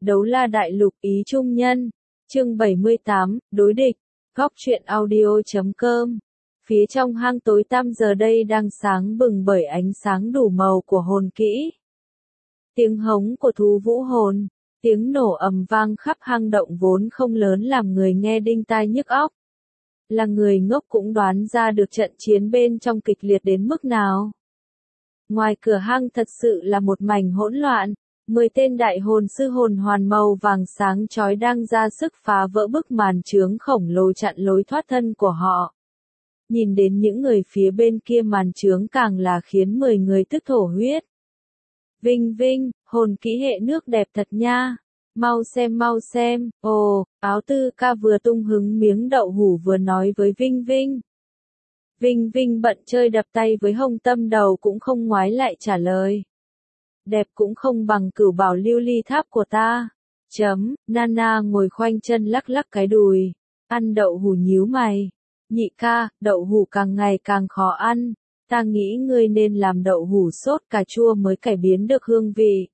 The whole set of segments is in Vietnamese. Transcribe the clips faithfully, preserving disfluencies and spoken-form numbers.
Đấu la đại lục ý trung nhân. Chương bảy mươi tám, đối địch. Góc truyện audio.com. Phía trong hang tối tăm giờ đây đang sáng bừng bởi ánh sáng đủ màu của hồn kỹ. Tiếng hống của thú vũ hồn, tiếng nổ ầm vang khắp hang động vốn không lớn làm người nghe đinh tai nhức óc. Là người ngốc cũng đoán ra được trận chiến bên trong kịch liệt đến mức nào. Ngoài cửa hang thật sự là một mảnh hỗn loạn, mười tên đại hồn sư hồn hoàn màu vàng sáng chói đang ra sức phá vỡ bức màn chướng khổng lồ chặn lối thoát thân của họ. Nhìn đến những người phía bên kia màn chướng càng là khiến mười người tức thổ huyết. Vinh Vinh, hồn kỹ hệ nước đẹp thật nha. Mau xem mau xem, ồ, áo tư ca vừa tung hứng miếng đậu hủ vừa nói với Vinh Vinh. Vinh Vinh bận chơi đập tay với hông tâm đầu cũng không ngoái lại trả lời. Đẹp cũng không bằng cửu bảo lưu ly tháp của ta. Chấm, Nana ngồi khoanh chân lắc lắc cái đùi. Ăn đậu hủ nhíu mày. Nhị ca, đậu hủ càng ngày càng khó ăn. Ta nghĩ ngươi nên làm đậu hủ sốt cà chua mới cải biến được hương vị.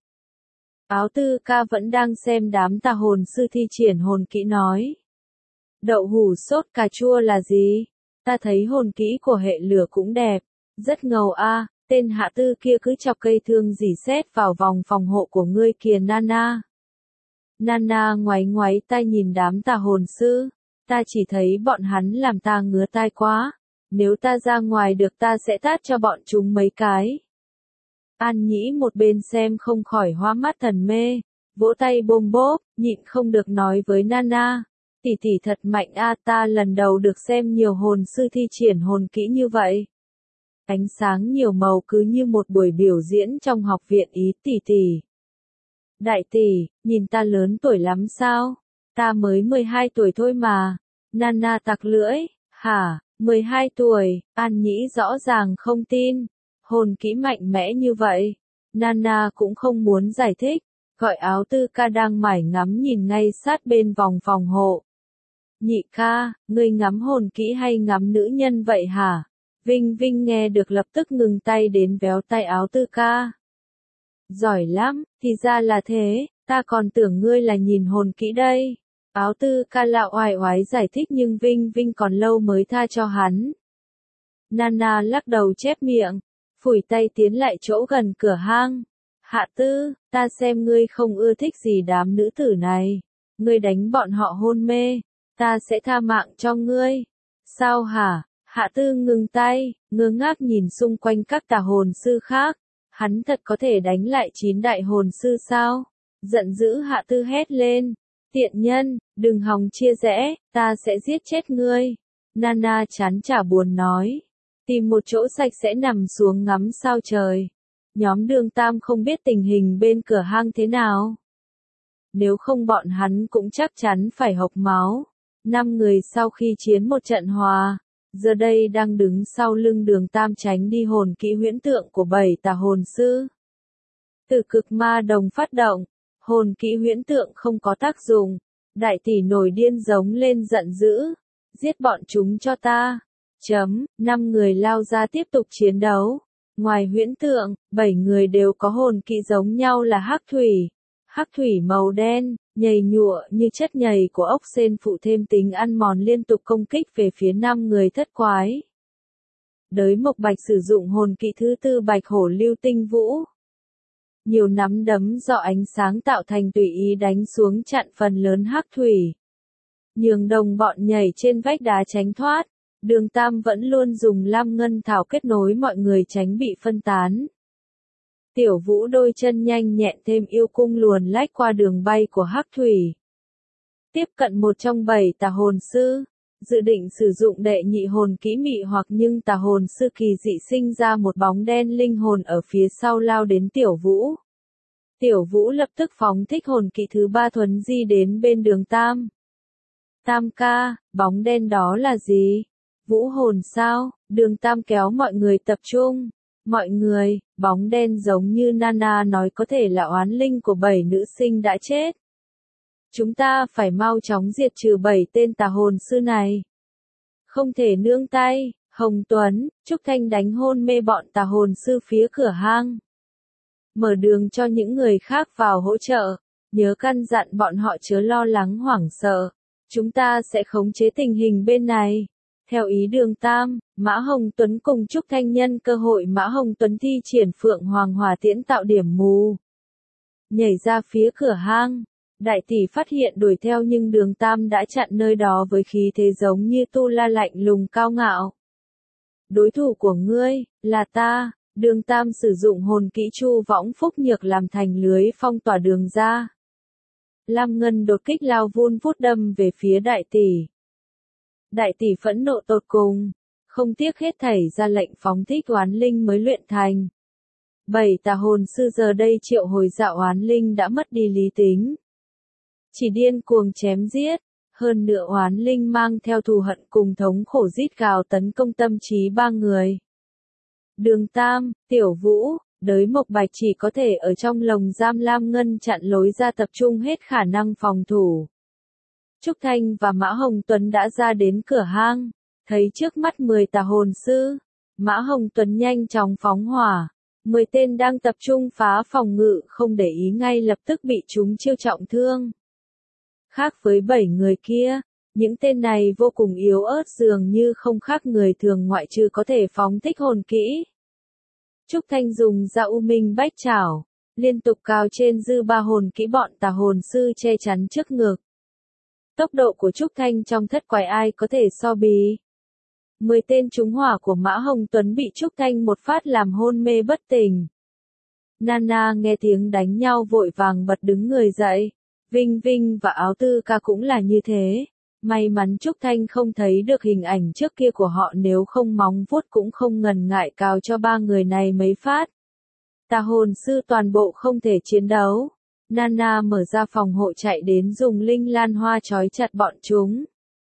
Áo tư ca vẫn đang xem đám tà hồn sư thi triển hồn kỹ nói. Đậu hủ sốt cà chua là gì? Ta thấy hồn kỹ của hệ lửa cũng đẹp. Rất ngầu a, tên hạ tư kia cứ chọc cây thương dỉ sét vào vòng phòng hộ của ngươi kìa Nana. Nana ngoáy ngoáy tai nhìn đám tà hồn sư. Ta chỉ thấy bọn hắn làm ta ngứa tai quá. Nếu ta ra ngoài được ta sẽ tát cho bọn chúng mấy cái. An Nhĩ một bên xem không khỏi hoa mắt thần mê, vỗ tay bôm bốp, nhịn không được nói với Nana. Tỷ tỷ thật mạnh a, ta lần đầu được xem nhiều hồn sư thi triển hồn kỹ như vậy. Ánh sáng nhiều màu cứ như một buổi biểu diễn trong học viện ý tỷ tỷ. Đại tỷ, nhìn ta lớn tuổi lắm sao? Ta mới mười hai tuổi thôi mà. Nana tặc lưỡi, hả, mười hai tuổi, An Nhĩ rõ ràng không tin. Hồn kỹ mạnh mẽ như vậy. Nana cũng không muốn giải thích, gọi áo tư ca đang mải ngắm nhìn ngay sát bên vòng phòng hộ. Nhị ca, ngươi ngắm hồn kỹ hay ngắm nữ nhân vậy hả? Vinh Vinh nghe được lập tức ngừng tay đến véo tay áo tư ca. Giỏi lắm, thì ra là thế, ta còn tưởng ngươi là nhìn hồn kỹ đây. Áo tư ca lạo oai oái giải thích nhưng Vinh Vinh còn lâu mới tha cho hắn. Nana lắc đầu chép miệng, phủi tay tiến lại chỗ gần cửa hang. Hạ tư, ta xem ngươi không ưa thích gì đám nữ tử này. Ngươi đánh bọn họ hôn mê, ta sẽ tha mạng cho ngươi. Sao hả? Hạ tư ngừng tay, ngơ ngác nhìn xung quanh các tà hồn sư khác. Hắn thật có thể đánh lại chín đại hồn sư sao? Giận dữ hạ tư hét lên. Tiện nhân, đừng hòng chia rẽ, ta sẽ giết chết ngươi. Nana chán chả buồn nói. Tìm một chỗ sạch sẽ nằm xuống ngắm sao trời. Nhóm Đường Tam không biết tình hình bên cửa hang thế nào. Nếu không bọn hắn cũng chắc chắn phải hộc máu. Năm người sau khi chiến một trận hòa, giờ đây đang đứng sau lưng Đường Tam tránh đi hồn kỹ huyễn tượng của bảy tà hồn sư. Từ cực ma đồng phát động, hồn kỹ huyễn tượng không có tác dụng. Đại tỷ nổi điên giống lên giận dữ. Giết bọn chúng cho ta. Chấm, năm người lao ra tiếp tục chiến đấu. Ngoài huyễn tượng, bảy người đều có hồn kỹ giống nhau là hắc thủy. Hắc thủy màu đen, nhầy nhụa như chất nhầy của ốc sên phụ thêm tính ăn mòn liên tục công kích về phía năm người thất quái. Đới Mộc Bạch sử dụng hồn kỹ thứ tư Bạch Hổ Lưu Tinh Vũ. Nhiều nắm đấm do ánh sáng tạo thành tùy ý đánh xuống chặn phần lớn hắc thủy. Nhường đồng bọn nhảy trên vách đá tránh thoát. Đường Tam vẫn luôn dùng lam ngân thảo kết nối mọi người tránh bị phân tán. Tiểu Vũ đôi chân nhanh nhẹn thêm yêu cung luồn lách qua đường bay của hắc thủy. Tiếp cận một trong bảy tà hồn sư, dự định sử dụng đệ nhị hồn kỹ mị hoặc nhưng tà hồn sư kỳ dị sinh ra một bóng đen linh hồn ở phía sau lao đến Tiểu Vũ. Tiểu Vũ lập tức phóng thích hồn kỹ thứ ba thuấn di đến bên Đường Tam. Tam ca, bóng đen đó là gì? Vũ hồn sao? Đường Tam kéo mọi người tập trung. Mọi người, bóng đen giống như Nana nói có thể là oán linh của bảy nữ sinh đã chết. Chúng ta phải mau chóng diệt trừ bảy tên tà hồn sư này. Không thể nương tay. Hồng Tuấn, Trúc Thanh đánh hôn mê bọn tà hồn sư phía cửa hang. Mở đường cho những người khác vào hỗ trợ. nhớ căn dặn bọn họ chớ lo lắng hoảng sợ. Chúng ta sẽ khống chế tình hình bên này. Theo ý Đường Tam, Mã Hồng Tuấn cùng Trúc Thanh nhân cơ hội Mã Hồng Tuấn thi triển Phượng Hoàng Hỏa Tiễn tạo điểm mù. Nhảy ra phía cửa hang. Đại tỷ phát hiện đuổi theo nhưng Đường Tam đã chặn nơi đó với khí thế giống như tu la lạnh lùng cao ngạo. Đối thủ của ngươi, là ta. Đường Tam sử dụng hồn kỹ Chu Võng Phúc Nhược làm thành lưới phong tỏa đường ra. Lam Ngân đột kích lao vun vút đâm về phía đại tỷ. Đại tỷ phẫn nộ tột cùng, không tiếc hết thảy ra lệnh phóng thích oán linh mới luyện thành. Bảy tà hồn sư giờ đây triệu hồi dạo oán linh đã mất đi lý tính. Chỉ điên cuồng chém giết, hơn nữa oán linh mang theo thù hận cùng thống khổ rít gào tấn công tâm trí ba người. Đường Tam, Tiểu Vũ, Đới Mộc Bạch chỉ có thể ở trong lồng giam Lam Ngân chặn lối ra tập trung hết khả năng phòng thủ. Trúc Thanh và Mã Hồng Tuấn đã ra đến cửa hang, thấy trước mắt mười tà hồn sư. Mã Hồng Tuấn nhanh chóng phóng hỏa, mười tên đang tập trung phá phòng ngự không để ý ngay lập tức bị chúng chiêu trọng thương. Khác với bảy người kia, những tên này vô cùng yếu ớt dường như không khác người thường ngoại trừ có thể phóng thích hồn kỹ. Trúc Thanh dùng ra U Minh Bách Chảo, liên tục cào trên dư ba hồn kỹ bọn tà hồn sư che chắn trước ngực. Tốc độ của Trúc Thanh trong thất quái ai có thể so bì. Mười tên trúng hỏa của Mã Hồng Tuấn bị Trúc Thanh một phát làm hôn mê bất tỉnh. Nana nghe tiếng đánh nhau vội vàng bật đứng người dậy. Vinh Vinh và Áo Tư Ca cũng là như thế. May mắn Trúc Thanh không thấy được hình ảnh trước kia của họ, nếu không móng vuốt cũng không ngần ngại cào cho ba người này mấy phát. Tà hồn sư toàn bộ không thể chiến đấu. Nana mở ra phòng hộ chạy đến dùng linh lan hoa trói chặt bọn chúng.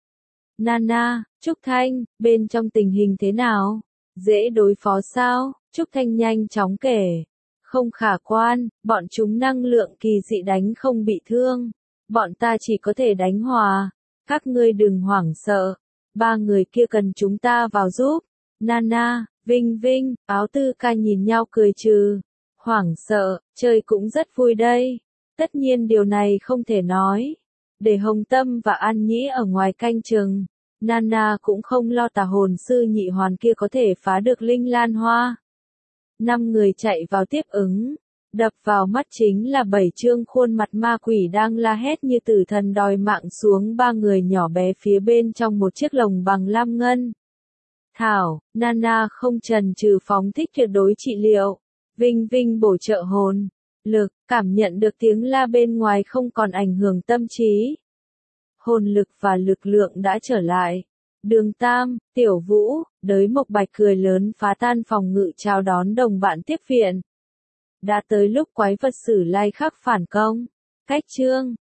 Nana, Trúc Thanh, bên trong tình hình thế nào? Dễ đối phó sao? Trúc Thanh nhanh chóng kể. Không khả quan, bọn chúng năng lượng kỳ dị đánh không bị thương. Bọn ta chỉ có thể đánh hòa. Các ngươi đừng hoảng sợ. Ba người kia cần chúng ta vào giúp. Nana, Vinh Vinh, Áo Tư Ca nhìn nhau cười trừ. Hoảng sợ, chơi cũng rất vui đây. Tất nhiên điều này không thể nói. Để Hồng Tâm và An Nhĩ ở ngoài canh chừng. Nana cũng không lo tà hồn sư nhị hoàn kia có thể phá được linh lan hoa. Năm người chạy vào tiếp ứng. Đập vào mắt chính là bảy trương khuôn mặt ma quỷ đang la hét như tử thần đòi mạng xuống ba người nhỏ bé phía bên trong một chiếc lồng bằng lam ngân. Thảo, Nana không chần chừ phóng thích tuyệt đối trị liệu. Vinh Vinh bổ trợ hồn lực, cảm nhận được tiếng la bên ngoài không còn ảnh hưởng tâm trí. Hồn lực và lực lượng đã trở lại. Đường Tam, Tiểu Vũ, Đới Mộc Bạch cười lớn phá tan phòng ngự chào đón đồng bạn tiếp viện. Đã tới lúc quái vật Sử Lai Khắc phản công. Cách chương